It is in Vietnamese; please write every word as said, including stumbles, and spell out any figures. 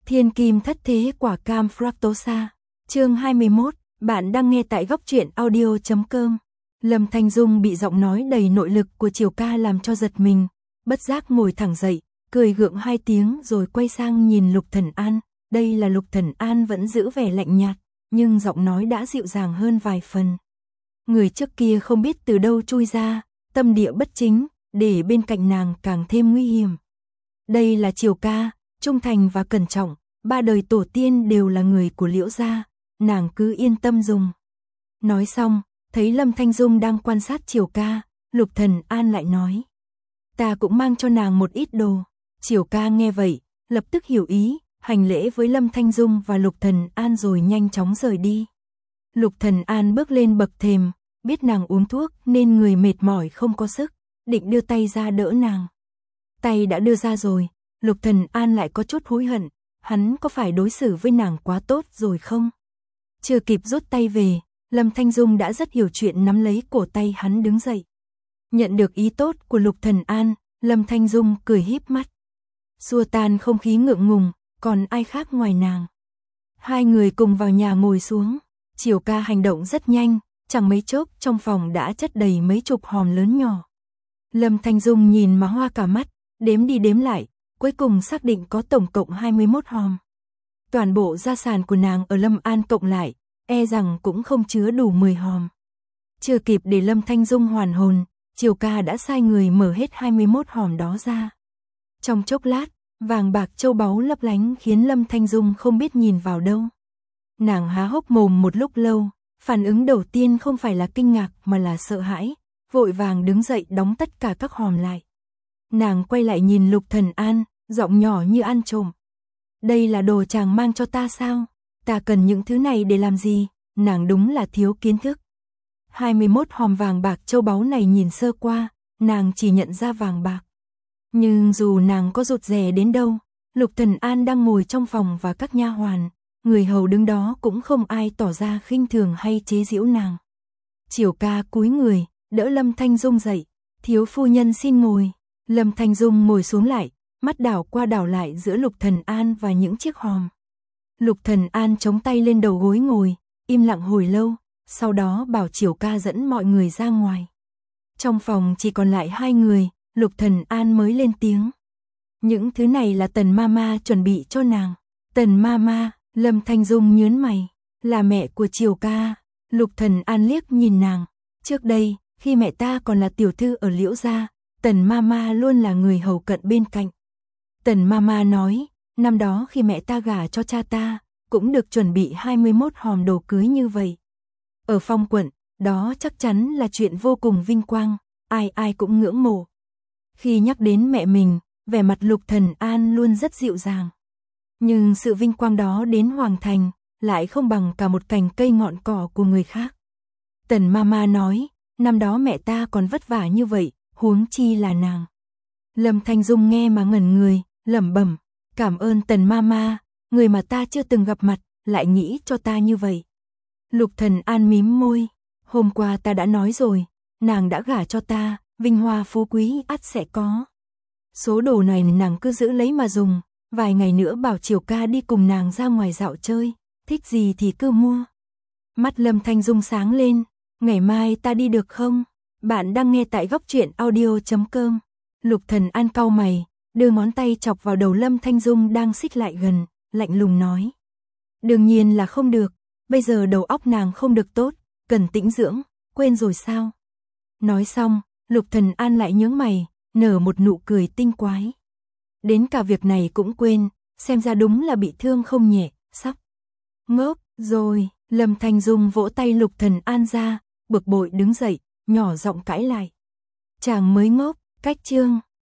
Thiên kim thất thế quả cam fructosa. Chương hai mươi mốt, bạn đang nghe tại góc truyện audio chấm com. Lâm Thanh Dung bị giọng nói đầy nội lực của Triều Ca làm cho giật mình, bất giác ngồi thẳng dậy, cười gượng hai tiếng rồi quay sang nhìn Lục Thần An. Đây là Lục Thần An vẫn giữ vẻ lạnh nhạt, nhưng giọng nói đã dịu dàng hơn vài phần. Người trước kia không biết từ đâu chui ra, tâm địa bất chính, để bên cạnh nàng càng thêm nguy hiểm. Đây là Triều Ca, trung thành và cẩn trọng, ba đời tổ tiên đều là người của Liễu gia, nàng cứ yên tâm dùng. Nói xong, thấy Lâm Thanh Dung đang quan sát Triều Ca, Lục Thần An lại nói: ta cũng mang cho nàng một ít đồ. Triều Ca nghe vậy, lập tức hiểu ý, hành lễ với Lâm Thanh Dung và Lục Thần An rồi nhanh chóng rời đi. Lục Thần An bước lên bậc thềm, biết nàng uống thuốc nên người mệt mỏi không có sức, định đưa tay ra đỡ nàng. Tay đã đưa ra rồi, Lục Thần An lại có chút hối hận, hắn có phải đối xử với nàng quá tốt rồi không? Chưa kịp rút tay về, Lâm Thanh Dung đã rất hiểu chuyện nắm lấy cổ tay hắn đứng dậy. Nhận được ý tốt của Lục Thần An, Lâm Thanh Dung cười híp mắt, xua tan không khí ngượng ngùng, còn ai khác ngoài nàng. Hai người cùng vào nhà ngồi xuống, Triều Ca hành động rất nhanh, chẳng mấy chốc trong phòng đã chất đầy mấy chục hòm lớn nhỏ. Lâm Thanh Dung nhìn mà hoa cả mắt, đếm đi đếm lại, cuối cùng xác định có tổng cộng hai mươi mốt hòm. Toàn bộ gia sản của nàng ở Lâm An cộng lại, e rằng cũng không chứa đủ mười hòm. Chưa kịp để Lâm Thanh Dung hoàn hồn, Triều Ca đã sai người mở hết hai mươi mốt hòm đó ra. Trong chốc lát, vàng bạc châu báu lấp lánh khiến Lâm Thanh Dung không biết nhìn vào đâu. Nàng há hốc mồm một lúc lâu, phản ứng đầu tiên không phải là kinh ngạc mà là sợ hãi, vội vàng đứng dậy đóng tất cả các hòm lại. Nàng quay lại nhìn Lục Thần An, giọng nhỏ như ăn trộm: đây là đồ chàng mang cho ta sao? Ta cần những thứ này để làm gì? Nàng đúng là thiếu kiến thức. hai mươi mốt hòm vàng bạc châu báu này nhìn sơ qua, nàng chỉ nhận ra vàng bạc. Nhưng dù nàng có rụt rè đến đâu, Lục Thần An đang ngồi trong phòng và các nha hoàn, người hầu đứng đó cũng không ai tỏ ra khinh thường hay chế giễu nàng. Triều Ca cúi người, đỡ Lâm Thanh Dung dậy, thiếu phu nhân xin ngồi. Lâm Thanh Dung ngồi xuống lại, mắt đảo qua đảo lại giữa Lục Thần An và những chiếc hòm. Lục Thần An chống tay lên đầu gối ngồi, im lặng hồi lâu, sau đó bảo Triều Ca dẫn mọi người ra ngoài. Trong phòng chỉ còn lại hai người, Lục Thần An mới lên tiếng: những thứ này là Tần Mama chuẩn bị cho nàng. Tần Mama? Lâm Thanh Dung nhướng mày, là mẹ của Triều Ca. Lục Thần An liếc nhìn nàng, trước đây, khi mẹ ta còn là tiểu thư ở Liễu gia, Tần Mama luôn là người hầu cận bên cạnh. Tần Mama nói, năm đó khi mẹ ta gả cho cha ta, cũng được chuẩn bị hai mươi mốt hòm đồ cưới như vậy. Ở Phong quận, đó chắc chắn là chuyện vô cùng vinh quang, ai ai cũng ngưỡng mộ. Khi nhắc đến mẹ mình, vẻ mặt Lục Thần An luôn rất dịu dàng. Nhưng sự vinh quang đó đến Hoàng Thành, lại không bằng cả một cành cây ngọn cỏ của người khác. Tần Mama nói, năm đó mẹ ta còn vất vả như vậy, huống chi là nàng. Lâm Thanh Dung nghe mà ngẩn người, lẩm bẩm, cảm ơn Tần Mama, người mà ta chưa từng gặp mặt, lại nghĩ cho ta như vậy. Lục Thần An mím môi, hôm qua ta đã nói rồi, nàng đã gả cho ta, vinh hoa phú quý ắt sẽ có. Số đồ này nàng cứ giữ lấy mà dùng, vài ngày nữa bảo Triều Ca đi cùng nàng ra ngoài dạo chơi, thích gì thì cứ mua. Mắt Lâm Thanh Dung sáng lên, ngày mai ta đi được không? Bạn đang nghe tại góc truyện audio chấm com. Lục Thần An cau mày, đưa ngón tay chọc vào đầu Lâm Thanh Dung đang xích lại gần, lạnh lùng nói: đương nhiên là không được, bây giờ đầu óc nàng không được tốt, cần tĩnh dưỡng, quên rồi sao? Nói xong, Lục Thần An lại nhướng mày, nở một nụ cười tinh quái. Đến cả việc này cũng quên, xem ra đúng là bị thương không nhẹ, sắp ngốc rồi. Lâm Thanh Dung vỗ tay Lục Thần An ra, bực bội đứng dậy, nhỏ giọng cãi lại: chàng mới ngốc, cách chương.